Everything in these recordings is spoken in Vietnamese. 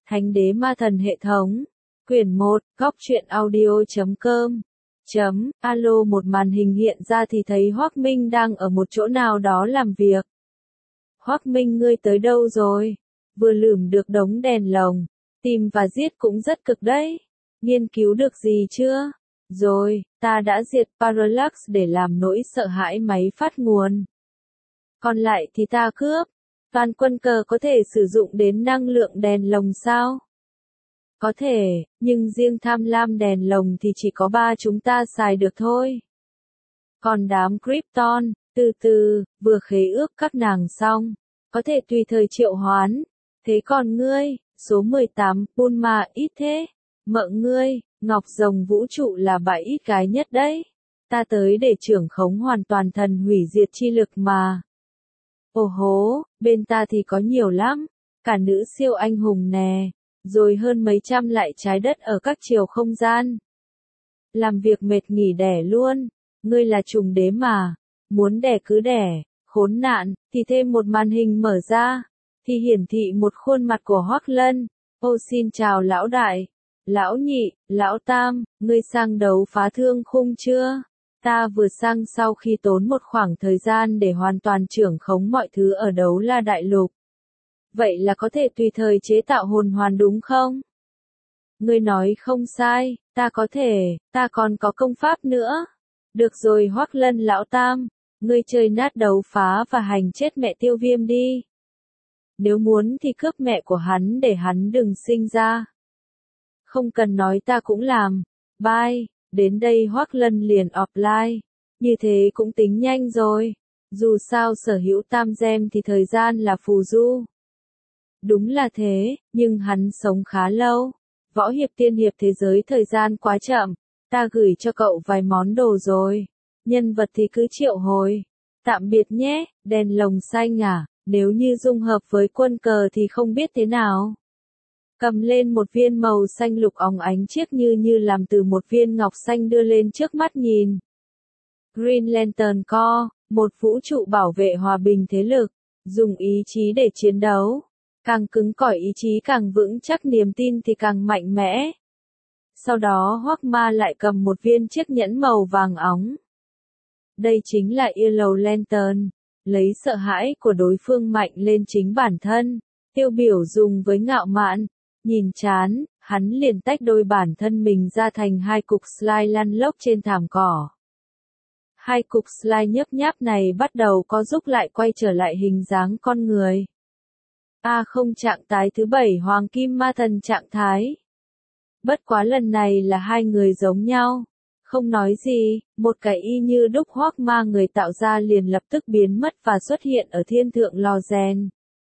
Thánh đế ma thần hệ thống. Quyển 1, góc truyện audio.com. Alo, một màn hình hiện ra thì thấy Hoắc Minh đang ở một chỗ nào đó làm việc. Hoắc Minh, ngươi tới đâu rồi? Vừa lườm được đống đèn lồng. Tìm và giết cũng rất cực đấy. Nghiên cứu được gì chưa? Rồi, ta đã diệt Parallax để làm nỗi sợ hãi máy phát nguồn. Còn lại thì ta cướp. Toàn quân cờ có thể sử dụng đến năng lượng đèn lồng sao? Có thể, nhưng riêng tham lam đèn lồng thì chỉ có 3 chúng ta xài được thôi. Còn đám Krypton, từ từ, vừa khế ước các nàng xong, có thể tùy thời triệu hoán. Thế còn ngươi, số 18, Bulma ít thế. Mợ ngươi, Ngọc Rồng vũ trụ là bãi ít cái nhất đấy. Ta tới để trưởng khống hoàn toàn thần hủy diệt chi lực mà. Ồ hố, bên ta thì có nhiều lắm. Cả nữ siêu anh hùng nè. Rồi hơn mấy trăm lại trái đất ở các chiều không gian. Làm việc mệt nghỉ đẻ luôn. Ngươi là trùng đế mà. Muốn đẻ cứ đẻ. Khốn nạn, thì thêm một màn hình mở ra. Thì hiển thị một khuôn mặt của Hoắc Lân. Ô xin chào lão đại. Lão nhị, lão tam, ngươi sang đấu phá thương khung chưa? Ta vừa sang sau khi tốn một khoảng thời gian để hoàn toàn trưởng khống mọi thứ ở Đấu La Đại Lục. Vậy là có thể tùy thời chế tạo hồn hoàn đúng không? Ngươi nói không sai, ta có thể, ta còn có công pháp nữa. Được rồi Hoắc Lân lão tam, ngươi chơi nát đấu phá và hành chết mẹ Tiêu Viêm đi. Nếu muốn thì cướp mẹ của hắn để hắn đừng sinh ra. Không cần nói ta cũng làm. Bye. Đến đây Hoắc Lân liền offline. Như thế cũng tính nhanh rồi. Dù sao sở hữu tam gem thì thời gian là phù du. Đúng là thế, nhưng hắn sống khá lâu. Võ hiệp tiên hiệp thế giới thời gian quá chậm. Ta gửi cho cậu vài món đồ rồi. Nhân vật thì cứ triệu hồi. Tạm biệt nhé, đèn lồng xanh à, nếu như dung hợp với quân cờ thì không biết thế nào. Cầm lên một viên màu xanh lục óng ánh chiếc như làm từ một viên ngọc xanh đưa lên trước mắt nhìn. Green Lantern Corps, một vũ trụ bảo vệ hòa bình thế lực, dùng ý chí để chiến đấu. Càng cứng cỏi ý chí càng vững chắc, niềm tin thì càng mạnh mẽ. Sau đó Hoắc Ma lại cầm một viên chiếc nhẫn màu vàng óng. Đây chính là Yellow Lantern, lấy sợ hãi của đối phương mạnh lên chính bản thân. Tiêu Biểu dùng với ngạo mạn. Nhìn chán, hắn liền tách đôi bản thân mình ra thành hai cục slime lăn lóc trên thảm cỏ. Hai cục slime nhấp nháp này bắt đầu có giúp lại quay trở lại hình dáng con người. Không, trạng thái thứ 7 Hoàng Kim Ma Thần trạng thái. Bất quá lần này là hai người giống nhau. Không nói gì, một cái y như đúc Hoắc Ma người tạo ra liền lập tức biến mất và xuất hiện ở thiên thượng lò rèn.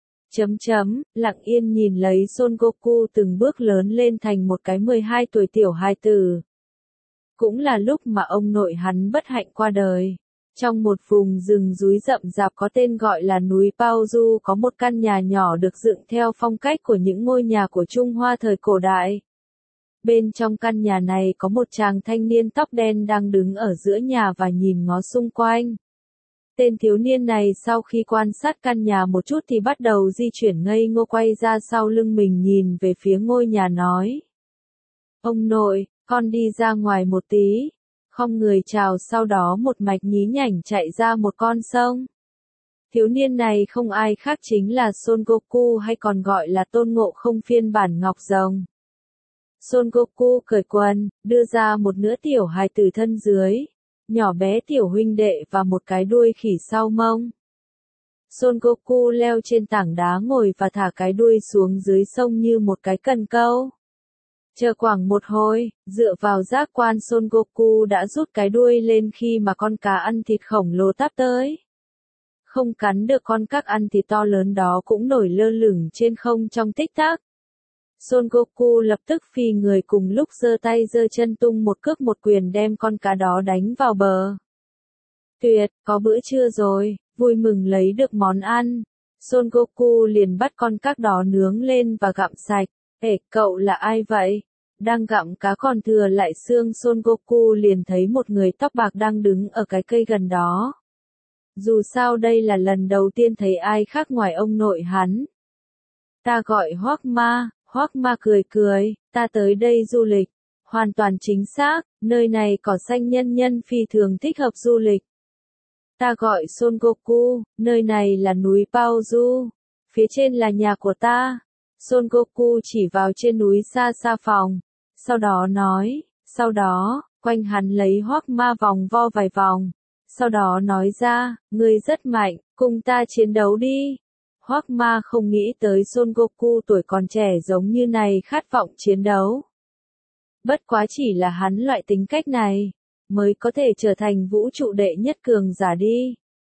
Lặng yên nhìn lấy Son Goku từng bước lớn lên thành một cái 12 tuổi tiểu hài tử. Cũng là lúc mà ông nội hắn bất hạnh qua đời. Trong một vùng rừng núi rậm rạp có tên gọi là núi Paozu có một căn nhà nhỏ được dựng theo phong cách của những ngôi nhà của Trung Hoa thời cổ đại. Bên trong căn nhà này có một chàng thanh niên tóc đen đang đứng ở giữa nhà và nhìn ngó xung quanh. Tên thiếu niên này sau khi quan sát căn nhà một chút thì bắt đầu di chuyển ngây ngô quay ra sau lưng mình nhìn về phía ngôi nhà nói. Ông nội, con đi ra ngoài một tí. Không người chào sau đó một mạch nhí nhảnh chạy ra một con sông. Thiếu niên này không ai khác chính là Son Goku hay còn gọi là Tôn Ngộ Không phiên bản Ngọc Rồng. Son Goku cởi quần, đưa ra một nửa tiểu hài tử thân dưới. Nhỏ bé tiểu huynh đệ và một cái đuôi khỉ sau mông. Son Goku leo trên tảng đá ngồi và thả cái đuôi xuống dưới sông như một cái cần câu. Chờ khoảng một hồi, dựa vào giác quan Son Goku đã rút cái đuôi lên khi mà con cá ăn thịt khổng lồ táp tới. Không cắn được con các ăn thịt to lớn đó cũng nổi lơ lửng trên không trong tích tắc. Son Goku lập tức phi người cùng lúc giơ tay giơ chân tung một cước một quyền đem con cá đó đánh vào bờ. Tuyệt, có bữa trưa rồi, vui mừng lấy được món ăn. Son Goku liền bắt con cá đó nướng lên và gặm sạch. Cậu là ai vậy? Đang gặm cá còn thừa lại xương, Son Goku liền thấy một người tóc bạc đang đứng ở cái cây gần đó. Dù sao đây là lần đầu tiên thấy ai khác ngoài ông nội hắn. Ta gọi Hoắc Ma, Hoắc Ma cười cười, ta tới đây du lịch. Hoàn toàn chính xác, nơi này cỏ xanh nhân nhân phi thường thích hợp du lịch. Ta gọi Son Goku, nơi này là núi Paozu. Phía trên là nhà của ta. Son Goku chỉ vào trên núi xa xa phòng. Sau đó nói, sau đó, quanh hắn lấy Hoắc Ma vòng vo vài vòng. Sau đó nói ra, ngươi rất mạnh, cùng ta chiến đấu đi. Hoắc Ma không nghĩ tới Son Goku tuổi còn trẻ giống như này khát vọng chiến đấu. Bất quá chỉ là hắn loại tính cách này, mới có thể trở thành vũ trụ đệ nhất cường giả đi.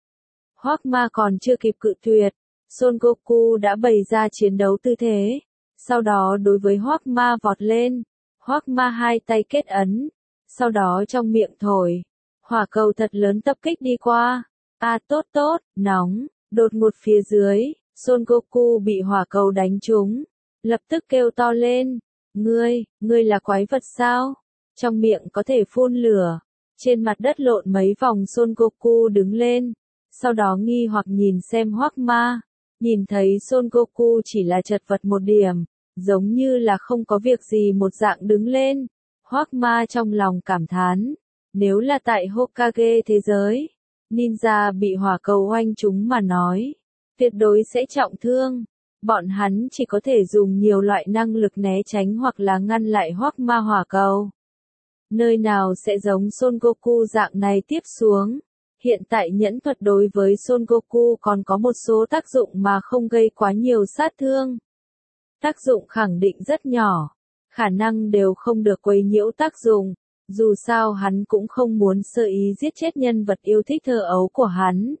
Hoắc Ma còn chưa kịp cự tuyệt, Son Goku đã bày ra chiến đấu tư thế. Sau đó đối với Hoắc Ma vọt lên, Hoắc Ma hai tay kết ấn, sau đó trong miệng thổi, hỏa cầu thật lớn tập kích đi qua. Tốt tốt, nóng, đột ngột phía dưới, Son Goku bị hỏa cầu đánh trúng, lập tức kêu to lên, ngươi là quái vật sao? Trong miệng có thể phun lửa. Trên mặt đất lộn mấy vòng Son Goku đứng lên, sau đó nghi hoặc nhìn xem Hoắc Ma, nhìn thấy Son Goku chỉ là chật vật một điểm, giống như là không có việc gì một dạng đứng lên. Hoắc Ma trong lòng cảm thán, nếu là tại Hokage thế giới, ninja bị hỏa cầu oanh chúng mà nói, tuyệt đối sẽ trọng thương. Bọn hắn chỉ có thể dùng nhiều loại năng lực né tránh hoặc là ngăn lại Hoắc Ma hỏa cầu. Nơi nào sẽ giống Son Goku dạng này tiếp xuống. Hiện tại nhẫn thuật đối với Son Goku còn có một số tác dụng mà không gây quá nhiều sát thương. Tác dụng khẳng định rất nhỏ, khả năng đều không được quấy nhiễu tác dụng. Dù sao hắn cũng không muốn sơ ý giết chết nhân vật yêu thích thơ ấu của hắn.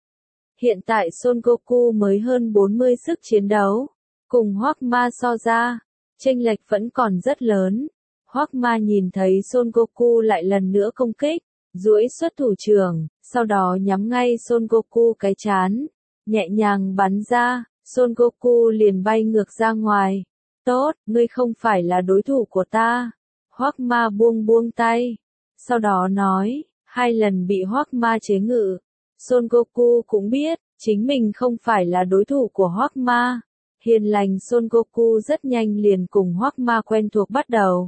Hiện tại Son Goku mới hơn 40 sức chiến đấu, cùng Hoắc Ma so ra, chênh lệch vẫn còn rất lớn. Hoắc Ma nhìn thấy Son Goku lại lần nữa công kích, duỗi xuất thủ trưởng, sau đó nhắm ngay Son Goku cái trán, nhẹ nhàng bắn ra, Son Goku liền bay ngược ra ngoài. Tốt, ngươi không phải là đối thủ của ta. Hoắc Ma buông tay, sau đó nói, 2 lần bị Hoắc Ma chế ngự. Son Goku cũng biết, chính mình không phải là đối thủ của Hoắc Ma. Hiền lành Son Goku rất nhanh liền cùng Hoắc Ma quen thuộc bắt đầu.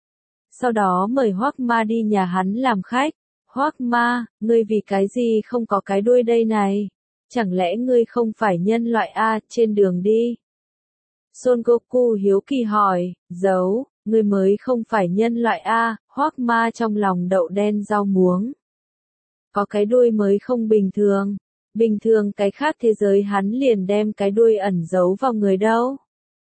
Sau đó mời Hoắc Ma đi nhà hắn làm khách. Hoắc Ma, ngươi vì cái gì không có cái đuôi đây này? Chẳng lẽ ngươi không phải nhân loại trên đường đi? Son Goku hiếu kỳ hỏi, giấu, ngươi mới không phải nhân loại Hoắc Ma trong lòng đậu đen rau muống. Có cái đuôi mới không bình thường cái khác thế giới hắn liền đem cái đuôi ẩn giấu vào người đâu.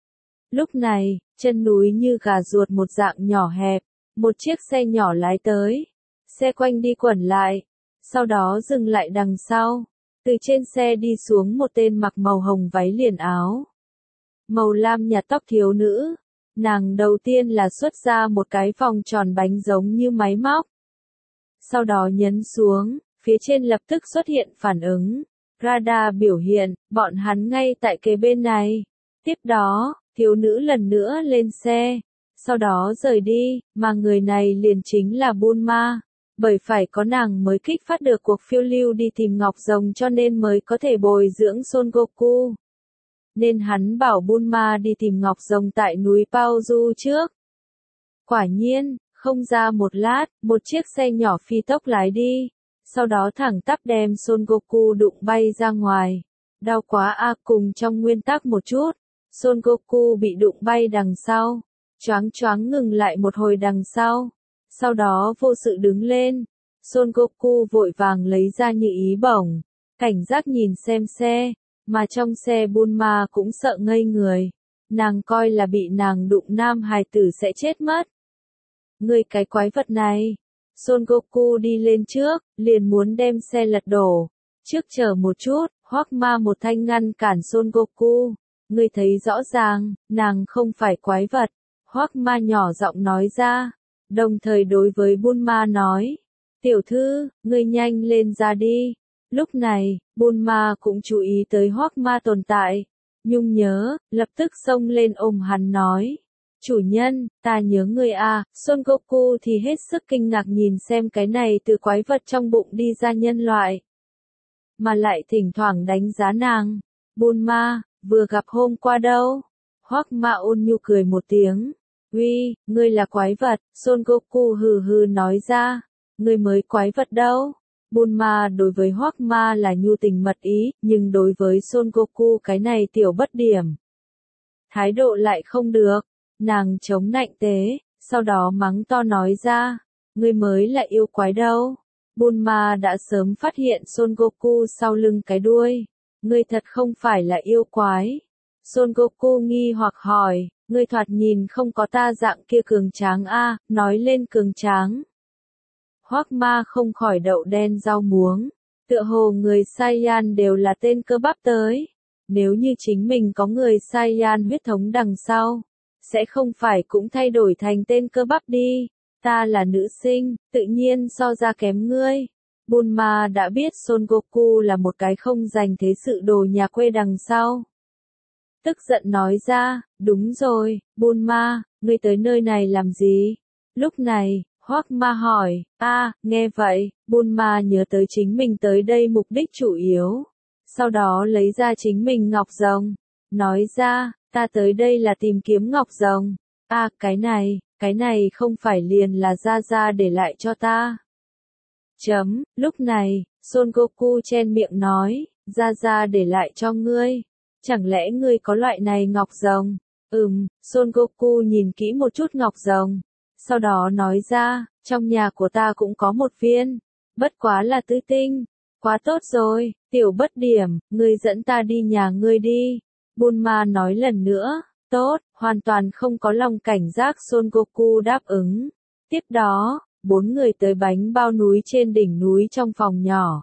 Lúc này, chân núi như gà ruột một dạng nhỏ hẹp, một chiếc xe nhỏ lái tới, xe quanh đi quẩn lại, sau đó dừng lại đằng sau, từ trên xe đi xuống một tên mặc màu hồng váy liền áo, màu lam nhạt tóc thiếu nữ, nàng đầu tiên là xuất ra một cái vòng tròn bánh giống như máy móc. Sau đó nhấn xuống, phía trên lập tức xuất hiện phản ứng. Radar biểu hiện, bọn hắn ngay tại kế bên này. Tiếp đó, thiếu nữ lần nữa lên xe. Sau đó rời đi, mà người này liền chính là Bulma. Bởi phải có nàng mới kích phát được cuộc phiêu lưu đi tìm Ngọc Rồng cho nên mới có thể bồi dưỡng Son Goku. Nên hắn bảo Bulma đi tìm Ngọc Rồng tại núi Paozu trước. Quả nhiên, không ra một lát, một chiếc xe nhỏ phi tốc lái đi. Sau đó thẳng tắp đem Son Goku đụng bay ra ngoài. Đau quá cùng trong nguyên tắc một chút. Son Goku bị đụng bay đằng sau. Choáng ngừng lại một hồi đằng sau. Sau đó vô sự đứng lên. Son Goku vội vàng lấy ra như ý bổng. Cảnh giác nhìn xem xe. Mà trong xe Bulma cũng sợ ngây người. Nàng coi là bị nàng đụng nam hài tử sẽ chết mất. Ngươi cái quái vật này. Son Goku đi lên trước, liền muốn đem xe lật đổ. Trước chờ một chút, Hoắc Ma một thanh ngăn cản Son Goku. Ngươi thấy rõ ràng, nàng không phải quái vật. Hoắc Ma nhỏ giọng nói ra. Đồng thời đối với Bulma nói. Tiểu thư, ngươi nhanh lên ra đi. Lúc này, Bulma cũng chú ý tới Hoắc Ma tồn tại. Nhung nhớ, lập tức xông lên ôm hắn nói. Chủ nhân, ta nhớ người Son Goku thì hết sức kinh ngạc nhìn xem cái này từ quái vật trong bụng đi ra nhân loại. Mà lại thỉnh thoảng đánh giá nàng. Bulma, vừa gặp hôm qua đâu. Hoắc Ma ôn nhu cười một tiếng. Uy, ngươi là quái vật, Son Goku hừ hừ nói ra. Ngươi mới quái vật đâu. Bulma đối với Hoắc Ma là nhu tình mật ý, nhưng đối với Son Goku cái này tiểu bất điểm. Thái độ lại không được. Nàng chống nạnh tế, sau đó mắng to nói ra. Ngươi mới là yêu quái đâu. Bulma đã sớm phát hiện Son Goku sau lưng cái đuôi. Ngươi thật không phải là yêu quái. Son Goku nghi hoặc hỏi, ngươi thoạt nhìn không có ta dạng kia cường tráng a, nói lên cường tráng. Hoắc Ma không khỏi đậu đen rau muống, tựa hồ người Saiyan đều là tên cơ bắp tới. Nếu như chính mình có người Saiyan huyết thống đằng sau, sẽ không phải cũng thay đổi thành tên cơ bắp đi. Ta là nữ sinh, tự nhiên so ra kém ngươi. Bulma đã biết Son Goku là một cái không dành thế sự đồ nhà quê đằng sau. Tức giận nói ra, đúng rồi, Bulma, ngươi tới nơi này làm gì? Lúc này, Hoắc Ma hỏi, nghe vậy, Bulma nhớ tới chính mình tới đây mục đích chủ yếu. Sau đó lấy ra chính mình ngọc rồng. Nói ra, ta tới đây là tìm kiếm ngọc rồng. Cái này không phải liền là Gia Gia để lại cho ta. Lúc này, Son Goku chen miệng nói, Gia Gia để lại cho ngươi. Chẳng lẽ ngươi có loại này ngọc rồng? Son Goku nhìn kỹ một chút ngọc rồng. Sau đó nói ra, trong nhà của ta cũng có một viên. Bất quá là tứ tinh. Quá tốt rồi, tiểu bất điểm, ngươi dẫn ta đi nhà ngươi đi. Bulma nói lần nữa, tốt, hoàn toàn không có lòng cảnh giác Son Goku đáp ứng. Tiếp đó, 4 người tới bánh bao núi trên đỉnh núi trong phòng nhỏ.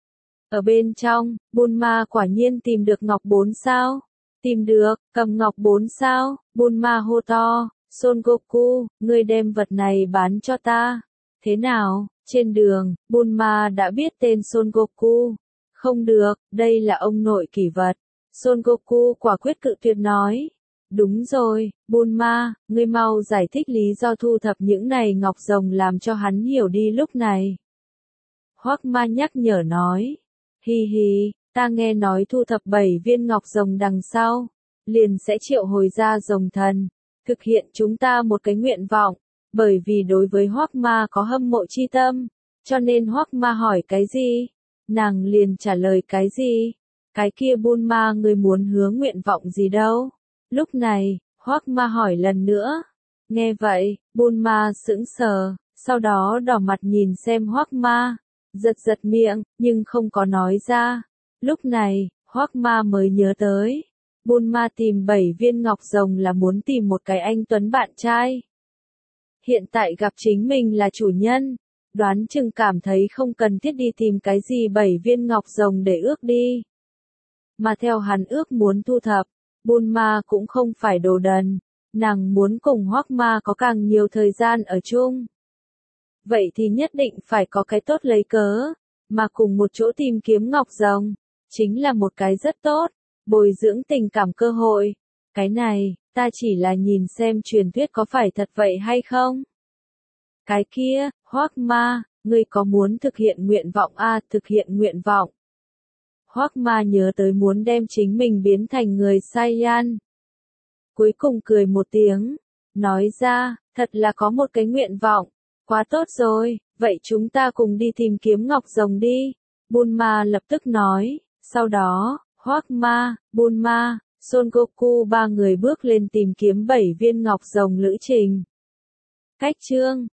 Ở bên trong, Bulma quả nhiên tìm được ngọc 4 sao. Tìm được, cầm ngọc 4 sao, Bulma hô to, Son Goku, ngươi đem vật này bán cho ta. Thế nào? Trên đường, Bulma đã biết tên Son Goku. Không được, đây là ông nội kỷ vật. Son Goku quả quyết cự tuyệt nói. Đúng rồi, Bulma, ngươi mau giải thích lý do thu thập những này ngọc rồng làm cho hắn hiểu đi lúc này. Hoắc Ma nhắc nhở nói. Hi hi, ta nghe nói thu thập 7 viên ngọc rồng đằng sau, liền sẽ triệu hồi ra rồng thần, thực hiện chúng ta một cái nguyện vọng. Bởi vì đối với Hoắc Ma có hâm mộ chi tâm, cho nên Hoắc Ma hỏi cái gì, nàng liền trả lời cái gì. Cái kia Bulma ngươi muốn hứa nguyện vọng gì đâu? Lúc này, Hoắc Ma hỏi lần nữa. Nghe vậy, Bulma sững sờ, sau đó đỏ mặt nhìn xem Hoắc Ma, giật miệng, nhưng không có nói ra. Lúc này, Hoắc Ma mới nhớ tới, Bulma tìm 7 viên ngọc rồng là muốn tìm một cái anh tuấn bạn trai. Hiện tại gặp chính mình là chủ nhân, đoán chừng cảm thấy không cần thiết đi tìm cái gì 7 viên ngọc rồng để ước đi. Mà theo hắn ước muốn thu thập, Bulma cũng không phải đồ đần, nàng muốn cùng Hoắc Ma có càng nhiều thời gian ở chung. Vậy thì nhất định phải có cái tốt lấy cớ, mà cùng một chỗ tìm kiếm ngọc rồng, chính là một cái rất tốt, bồi dưỡng tình cảm cơ hội. Cái này, ta chỉ là nhìn xem truyền thuyết có phải thật vậy hay không. Cái kia, Hoắc Ma, ngươi có muốn thực hiện nguyện vọng thực hiện nguyện vọng. Hoắc Ma nhớ tới muốn đem chính mình biến thành người Saiyan. Cuối cùng cười một tiếng, nói ra, thật là có một cái nguyện vọng, quá tốt rồi, vậy chúng ta cùng đi tìm kiếm ngọc rồng đi. Bulma lập tức nói, sau đó, Hoắc Ma, Bulma, Son Goku 3 người bước lên tìm kiếm 7 viên ngọc rồng lữ trình. Cách chương